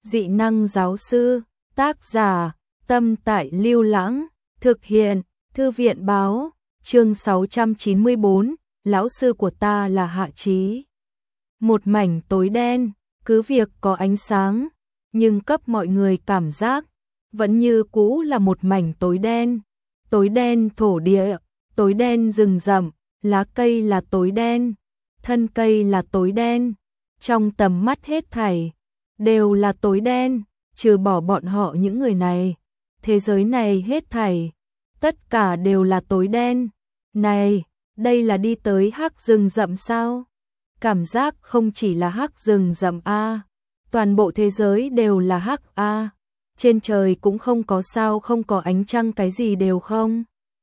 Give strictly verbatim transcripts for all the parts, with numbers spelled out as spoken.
Dị năng giáo sư, tác giả, Tâm Tại Lưu Lãng, thực hiện, Thư viện báo, chương sáu trăm chín mươi bốn, lão sư của ta là Hạ Chí. Một mảnh tối đen, cứ việc có ánh sáng, nhưng cấp mọi người cảm giác vẫn như cũ là một mảnh tối đen. Tối đen thổ địa, tối đen rừng rậm, lá cây là tối đen, thân cây là tối đen, trong tầm mắt hết thảy đều là tối đen, trừ bỏ bọn họ những người này. Thế giới này hết thảy, tất cả đều là tối đen. Này, đây là đi tới hắc rừng rậm sao? Cảm giác không chỉ là hắc rừng rậm a, toàn bộ thế giới đều là hắc a. Trên trời cũng không có sao, không có ánh trăng, cái gì đều không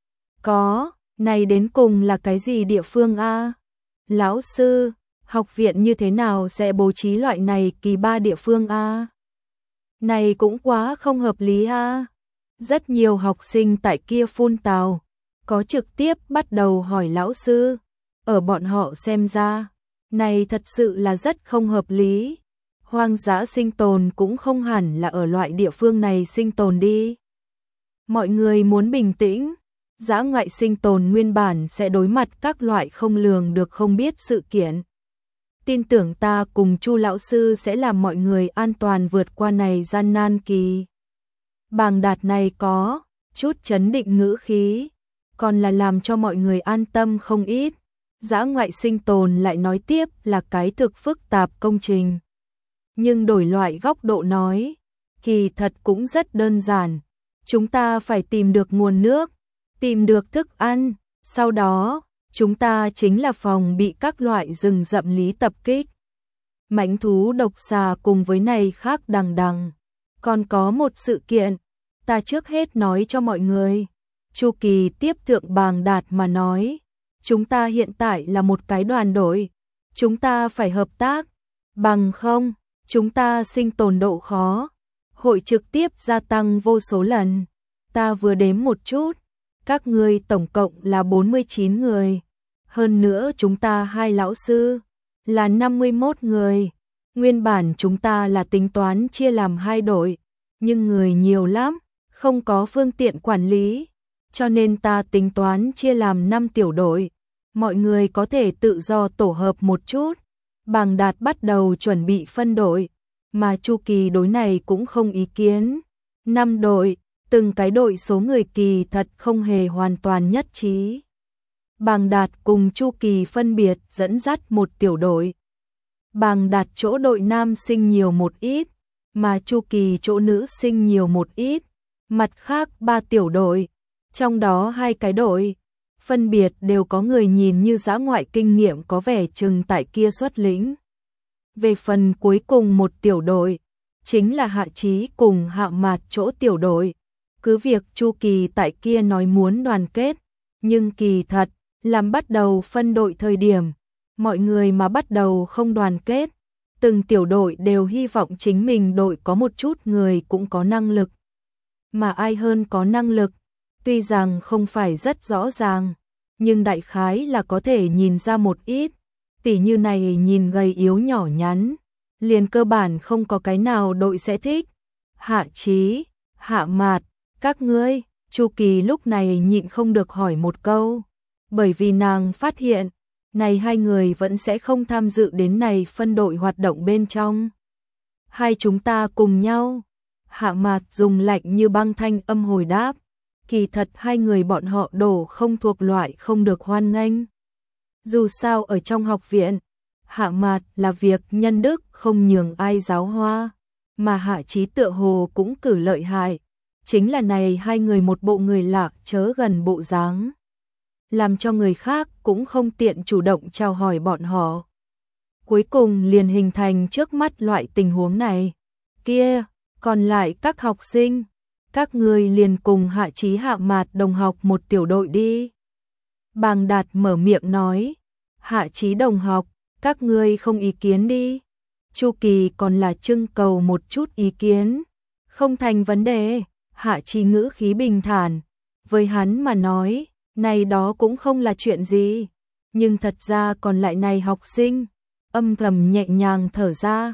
có. Này đến cùng là cái gì địa phương a? Lão sư, học viện như thế nào sẽ bố trí loại này kỳ ba địa phương a? Này cũng quá không hợp lý a. Rất nhiều học sinh tại kia phun tào, có trực tiếp bắt đầu hỏi lão sư. Ở bọn họ xem ra, này thật sự là rất không hợp lý. Hoang dã sinh tồn cũng không hẳn là ở loại địa phương này sinh tồn đi. Mọi người muốn bình tĩnh, dã ngoại sinh tồn nguyên bản sẽ đối mặt các loại không lường được không biết sự kiện. Tin tưởng ta cùng Chu lão sư sẽ làm mọi người an toàn vượt qua này gian nan kỳ. Bàng Đạt này có chút chấn định ngữ khí, còn là làm cho mọi người an tâm không ít. Dã ngoại sinh tồn lại nói tiếp là cái thực phức tạp công trình. Nhưng đổi loại góc độ nói, kỳ thật cũng rất đơn giản. Chúng ta phải tìm được nguồn nước, tìm được thức ăn, sau đó, chúng ta chính là phòng bị các loại rừng rậm lý tập kích. Mãnh thú độc xà cùng với này khác đằng đằng. Còn có một sự kiện, ta trước hết nói cho mọi người. Chu Kỳ tiếp thượng Bàng Đạt mà nói, chúng ta hiện tại là một cái đoàn đội, chúng ta phải hợp tác, bằng không, chúng ta sinh tồn độ khó, hội trực tiếp gia tăng vô số lần. Ta vừa đếm một chút, các ngươi tổng cộng là bốn mươi chín người, hơn nữa chúng ta hai lão sư là năm mươi mốt người. Nguyên bản chúng ta là tính toán chia làm hai đội, nhưng người nhiều lắm, không có phương tiện quản lý, cho nên ta tính toán chia làm năm tiểu đội, mọi người có thể tự do tổ hợp một chút. Bàng Đạt bắt đầu chuẩn bị phân đội, mà Chu Kỳ đối này cũng không ý kiến. Năm đội, từng cái đội số người kỳ thật không hề hoàn toàn nhất trí. Bàng Đạt cùng Chu Kỳ phân biệt dẫn dắt một tiểu đội. Bàng Đạt chỗ đội nam sinh nhiều một ít, mà Chu Kỳ chỗ nữ sinh nhiều một ít. Mặt khác ba tiểu đội, trong đó hai cái đội, phân biệt đều có người nhìn như dã ngoại kinh nghiệm có vẻ chừng tại kia xuất lĩnh. Về phần cuối cùng một tiểu đội, chính là Hạ Chí cùng Hạ Mạt chỗ tiểu đội. Cứ việc Chu Kỳ tại kia nói muốn đoàn kết, nhưng kỳ thật, làm bắt đầu phân đội thời điểm, mọi người mà bắt đầu không đoàn kết. Từng tiểu đội đều hy vọng chính mình đội có một chút người cũng có năng lực. Mà ai hơn có năng lực, tuy rằng không phải rất rõ ràng, nhưng đại khái là có thể nhìn ra một ít. Tỷ như này nhìn gầy yếu nhỏ nhắn, liền cơ bản không có cái nào đội sẽ thích. Hạ Chí, Hạ Mạt, các ngươi, Chu Kỳ lúc này nhịn không được hỏi một câu, bởi vì nàng phát hiện, này hai người vẫn sẽ không tham dự đến này phân đội hoạt động bên trong. Hai chúng ta cùng nhau. Hạ Mạt dùng lạnh như băng thanh âm hồi đáp, kỳ thật hai người bọn họ đổ không thuộc loại không được hoan nghênh. Dù sao ở trong học viện, Hạ Mạt là việc nhân đức không nhường ai giáo hoa, mà Hạ Chí tựa hồ cũng cử lợi hại, chính là này hai người một bộ người lạ chớ gần bộ dáng, làm cho người khác cũng không tiện chủ động chào hỏi bọn họ. Cuối cùng liền hình thành trước mắt loại tình huống này. Kia, còn lại các học sinh, các ngươi liền cùng Hạ Chí Hạ Mạt đồng học một tiểu đội đi. Bàng Đạt mở miệng nói, Hạ Chí đồng học, các ngươi không ý kiến đi. Chu Kỳ còn là trưng cầu một chút ý kiến. Không thành vấn đề. Hạ Chí ngữ khí bình thản, với hắn mà nói, này đó cũng không là chuyện gì. Nhưng thật ra còn lại này học sinh, âm thầm nhẹ nhàng thở ra,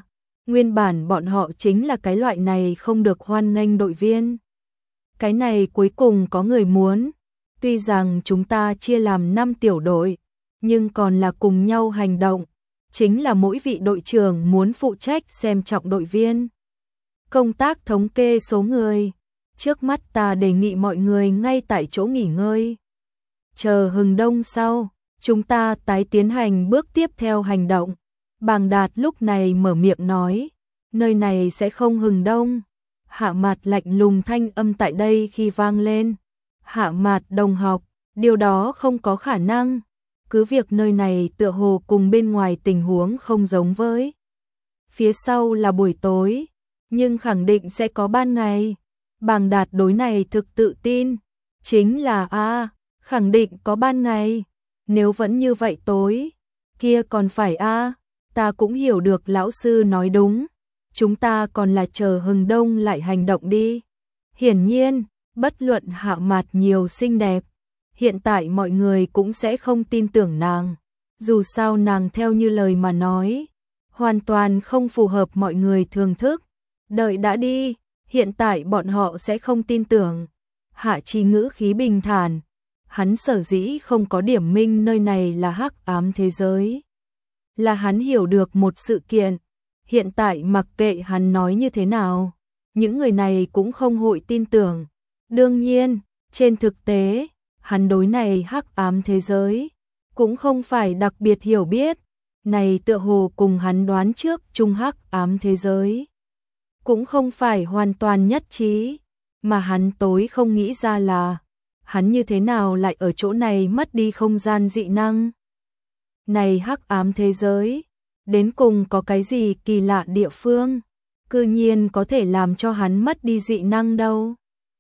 Nguyên bản bọn họ chính là cái loại này không được hoan nghênh đội viên. Cái này cuối cùng có người muốn. Tuy rằng chúng ta chia làm năm tiểu đội, nhưng còn là cùng nhau hành động. Chính là mỗi vị đội trưởng muốn phụ trách xem trọng đội viên. Công tác thống kê số người. Trước mắt ta đề nghị mọi người ngay tại chỗ nghỉ ngơi. Chờ hừng đông sau, chúng ta tái tiến hành bước tiếp theo hành động. Bàng Đạt lúc này mở miệng nói, nơi này sẽ không hừng đông. Hạ Mạt lạnh lùng thanh âm tại đây khi vang lên. Hạ Mạt đồng học, điều đó không có khả năng. Cứ việc nơi này tựa hồ cùng bên ngoài tình huống không giống với. Phía sau là buổi tối, nhưng khẳng định sẽ có ban ngày. Bàng Đạt đối này thực tự tin. Chính là a, khẳng định có ban ngày. Nếu vẫn như vậy tối, kia còn phải a, ta cũng hiểu được lão sư nói đúng. Chúng ta còn là chờ hừng đông lại hành động đi. Hiển nhiên, bất luận Hạ Mạt nhiều xinh đẹp, hiện tại mọi người cũng sẽ không tin tưởng nàng. Dù sao nàng theo như lời mà nói, hoàn toàn không phù hợp mọi người thường thức. Đợi đã đi, hiện tại bọn họ sẽ không tin tưởng. Hạ Chi ngữ khí bình thản, hắn sở dĩ không có điểm minh nơi này là hắc ám thế giới. Là hắn hiểu được một sự kiện, hiện tại mặc kệ hắn nói như thế nào, những người này cũng không hội tin tưởng. Đương nhiên, trên thực tế, hắn đối này hắc ám thế giới cũng không phải đặc biệt hiểu biết, này tựa hồ cùng hắn đoán trước chung hắc ám thế giới cũng không phải hoàn toàn nhất trí, mà hắn tối không nghĩ ra là hắn như thế nào lại ở chỗ này mất đi không gian dị năng. Này hắc ám thế giới, đến cùng có cái gì kỳ lạ địa phương, cư nhiên có thể làm cho hắn mất đi dị năng đâu.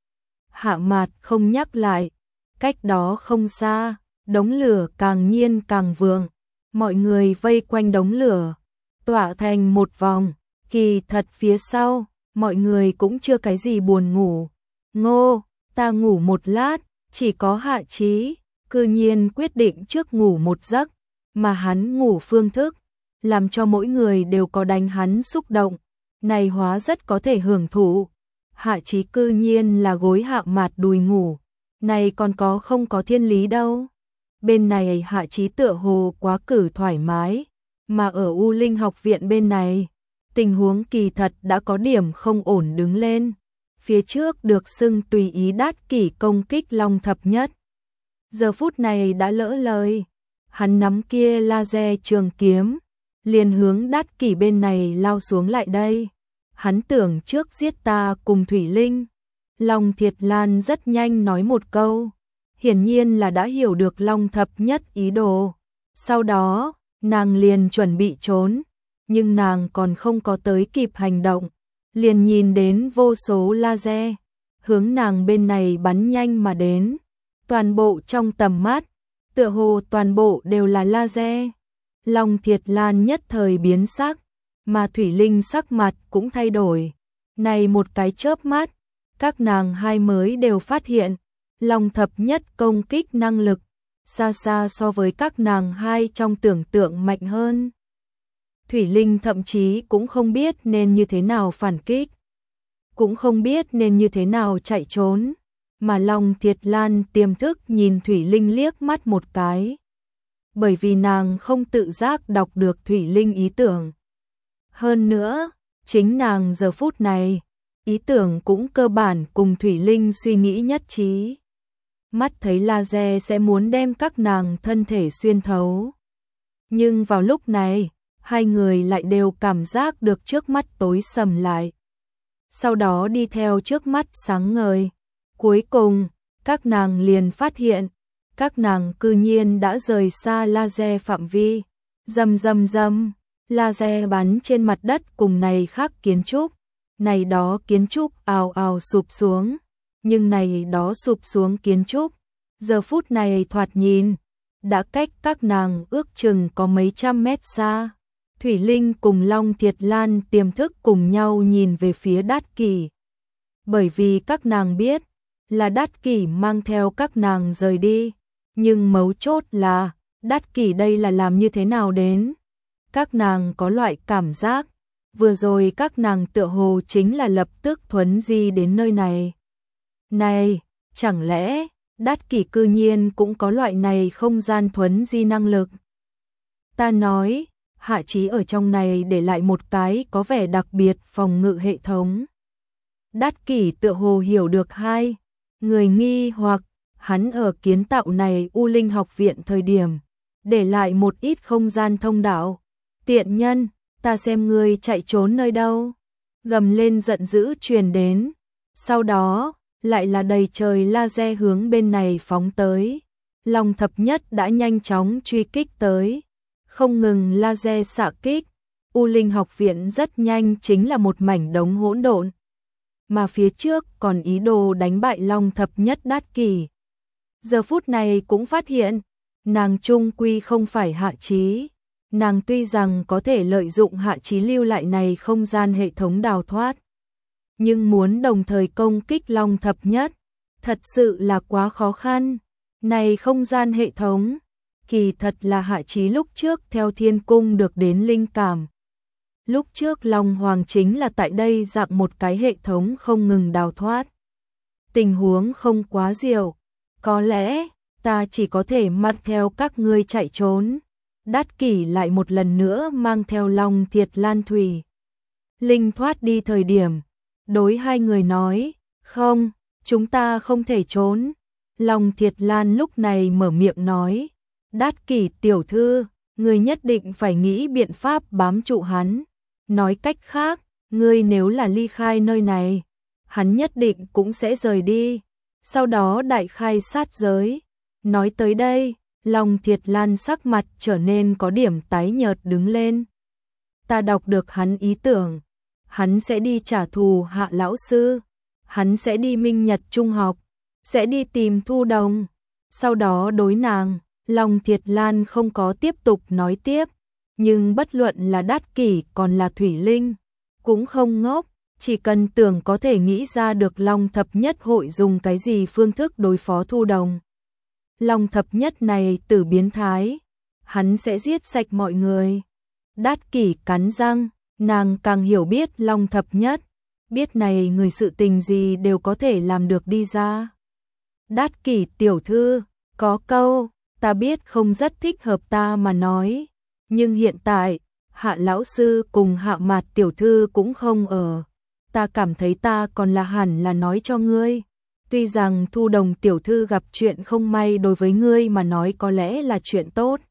Hạ Mạt không nhắc lại, cách đó không xa, đống lửa càng nhiên càng vượng, mọi người vây quanh đống lửa, tỏa thành một vòng, kỳ thật phía sau, mọi người cũng chưa cái gì buồn ngủ. Ngô, ta ngủ một lát, chỉ có Hạ Chí, cư nhiên quyết định trước ngủ một giấc, mà hắn ngủ phương thức, làm cho mỗi người đều có đánh hắn xúc động, này hóa rất có thể hưởng thụ. Hạ Chí cư nhiên là gối Hạ Mạt đùi ngủ, này còn có không có thiên lý đâu. Bên này Hạ Chí tựa hồ quá cử thoải mái, mà ở U Linh học viện bên này, tình huống kỳ thật đã có điểm không ổn đứng lên. Phía trước được xưng tùy ý đát kỷ công kích Long Thập Nhất, giờ phút này đã lỡ lời, hắn nắm kia laser trường kiếm, liền hướng đát kỷ bên này lao xuống lại đây. Hắn tưởng trước giết ta cùng Thủy Linh. Long Thiệt Lan rất nhanh nói một câu, hiển nhiên là đã hiểu được Long Thập Nhất ý đồ. Sau đó, nàng liền chuẩn bị trốn, nhưng nàng còn không có tới kịp hành động, liền nhìn đến vô số laser hướng nàng bên này bắn nhanh mà đến. Toàn bộ trong tầm mắt, tựa hồ toàn bộ đều là laser. Long Thiệt Lan nhất thời biến sắc, mà Thủy Linh sắc mặt cũng thay đổi. Này một cái chớp mắt, các nàng hai mới đều phát hiện, Long Thập Nhất công kích năng lực xa xa so với các nàng hai trong tưởng tượng mạnh hơn. Thủy Linh thậm chí cũng không biết nên như thế nào phản kích, cũng không biết nên như thế nào chạy trốn, mà Long Thiệt Lan tiềm thức nhìn Thủy Linh liếc mắt một cái, bởi vì nàng không tự giác đọc được Thủy Linh ý tưởng. Hơn nữa, chính nàng giờ phút này, ý tưởng cũng cơ bản cùng Thủy Linh suy nghĩ nhất trí. Mắt thấy laser sẽ muốn đem các nàng thân thể xuyên thấu. Nhưng vào lúc này, hai người lại đều cảm giác được trước mắt tối sầm lại. Sau đó đi theo trước mắt sáng ngời. Cuối cùng, các nàng liền phát hiện, các nàng cư nhiên đã rời xa laser phạm vi. Rầm rầm rầm, laser bắn trên mặt đất cùng này khác kiến trúc. Này đó kiến trúc ào ào sụp xuống, nhưng này đó sụp xuống kiến trúc, giờ phút này thoạt nhìn, đã cách các nàng ước chừng có mấy trăm mét xa. Thủy Linh cùng Long Thiệt Lan tiềm thức cùng nhau nhìn về phía Đát Kỷ. Bởi vì các nàng biết, là Đát Kỷ mang theo các nàng rời đi, nhưng mấu chốt là, Đát Kỷ đây là làm như thế nào đến? Các nàng có loại cảm giác, vừa rồi các nàng tựa hồ chính là lập tức thuấn di đến nơi này. Này, chẳng lẽ Đát Kỷ cư nhiên cũng có loại này không gian thuấn di năng lực? Ta nói, Hạ Chí ở trong này để lại một cái có vẻ đặc biệt phòng ngự hệ thống. Đát Kỷ tựa hồ hiểu được hai người nghi hoặc, hắn ở kiến tạo này U Linh học viện thời điểm, để lại một ít không gian thông đạo. Tiện nhân, ta xem ngươi chạy trốn nơi đâu. Gầm lên giận dữ truyền đến. Sau đó, lại là đầy trời laser hướng bên này phóng tới. Long thập nhất đã nhanh chóng truy kích tới. Không ngừng laser xạ kích. U Linh học viện rất nhanh chính là một mảnh đống hỗn độn. Mà phía trước còn ý đồ đánh bại Long thập nhất Đát Kỷ. Giờ phút này cũng phát hiện, nàng trung quy không phải Hạ Chí. Nàng tuy rằng có thể lợi dụng Hạ Chí lưu lại này không gian hệ thống đào thoát, nhưng muốn đồng thời công kích Long thập nhất, thật sự là quá khó khăn. Này không gian hệ thống, kỳ thật là Hạ Chí lúc trước theo Thiên Cung được đến linh cảm. Lúc trước Long Hoàng chính là tại đây dạng một cái hệ thống không ngừng đào thoát. Tình huống không quá diệu, có lẽ ta chỉ có thể mặc theo các ngươi chạy trốn. Đát Kỷ lại một lần nữa mang theo Long Thiệt Lan Thủy Linh thoát đi thời điểm, đối hai người nói, không, chúng ta không thể trốn. Long Thiệt Lan lúc này mở miệng nói, Đát Kỷ tiểu thư, ngươi nhất định phải nghĩ biện pháp bám trụ hắn. Nói cách khác, ngươi nếu là ly khai nơi này, hắn nhất định cũng sẽ rời đi. Sau đó đại khai sát giới. Nói tới đây, Long Thiệt Lan sắc mặt trở nên có điểm tái nhợt đứng lên. Ta đọc được hắn ý tưởng. Hắn sẽ đi trả thù Hạ lão sư. Hắn sẽ đi Minh Nhật Trung học. Sẽ đi tìm Thu Đồng. Sau đó đối nàng, Long Thiệt Lan không có tiếp tục nói tiếp. Nhưng bất luận là Đát Kỷ còn là Thủy Linh, cũng không ngốc. Chỉ cần tưởng có thể nghĩ ra được Long thập nhất hội dùng cái gì phương thức đối phó Thu Đồng. Long thập nhất này tử biến thái, hắn sẽ giết sạch mọi người. Đát Kỷ cắn răng, nàng càng hiểu biết Long thập nhất, biết này người sự tình gì đều có thể làm được đi ra. Đát Kỷ tiểu thư, có câu, ta biết không rất thích hợp ta mà nói, nhưng hiện tại, Hạ lão sư cùng Hạ Mạt tiểu thư cũng không ở. Ta cảm thấy ta còn là hẳn là nói cho ngươi. Tuy rằng Thu Đồng tiểu thư gặp chuyện không may đối với ngươi mà nói có lẽ là chuyện tốt.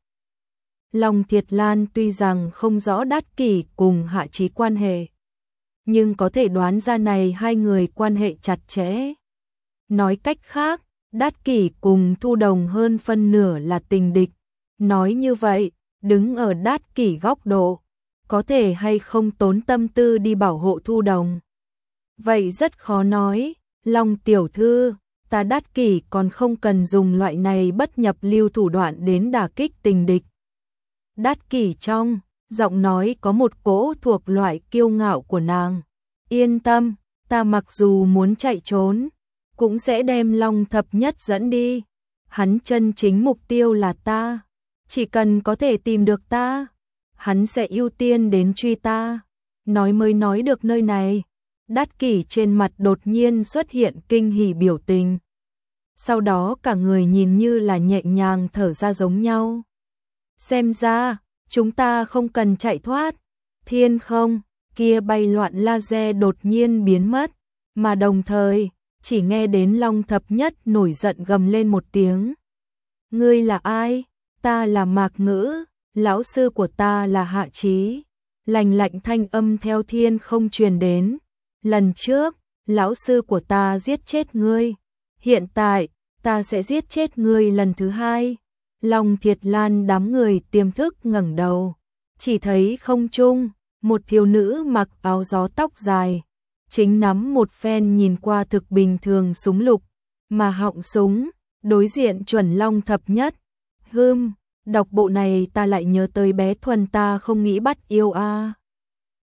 Long Thiệt Lan tuy rằng không rõ Đát Kỷ cùng Hạ Chí quan hệ, nhưng có thể đoán ra này hai người quan hệ chặt chẽ. Nói cách khác, Đát Kỷ cùng Thu Đồng hơn phân nửa là tình địch. Nói như vậy, đứng ở Đát Kỷ góc độ, có thể hay không tốn tâm tư đi bảo hộ Thu Đồng. Vậy rất khó nói, Long tiểu thư, ta Đát Kỷ còn không cần dùng loại này bất nhập lưu thủ đoạn đến đả kích tình địch. Đát Kỷ trong giọng nói có một cỗ thuộc loại kiêu ngạo của nàng. Yên tâm, ta mặc dù muốn chạy trốn, cũng sẽ đem Long thập nhất dẫn đi. Hắn chân chính mục tiêu là ta, chỉ cần có thể tìm được ta, hắn sẽ ưu tiên đến truy ta. Nói mới nói được nơi này, Đát Kỷ trên mặt đột nhiên xuất hiện kinh hỉ biểu tình. Sau đó cả người nhìn như là nhẹ nhàng thở ra giống nhau. Xem ra, chúng ta không cần chạy thoát. Thiên không, kia bay loạn laser đột nhiên biến mất, mà đồng thời, chỉ nghe đến Long thập nhất nổi giận gầm lên một tiếng. Ngươi là ai? Ta là Mạc Ngữ, lão sư của ta là Hạ Chí. Lành lạnh thanh âm theo thiên không truyền đến. Lần trước, lão sư của ta giết chết ngươi. Hiện tại, ta sẽ giết chết ngươi lần thứ hai. Long Thiệt Lan đám người tiềm thức ngẩng đầu. Chỉ thấy không trung, một thiếu nữ mặc áo gió tóc dài. Chính nắm một phen nhìn qua thực bình thường súng lục. Mà họng súng, đối diện chuẩn Long thập nhất. Hưm, đọc bộ này ta lại nhớ tới bé Thuần ta không nghĩ bắt yêu a.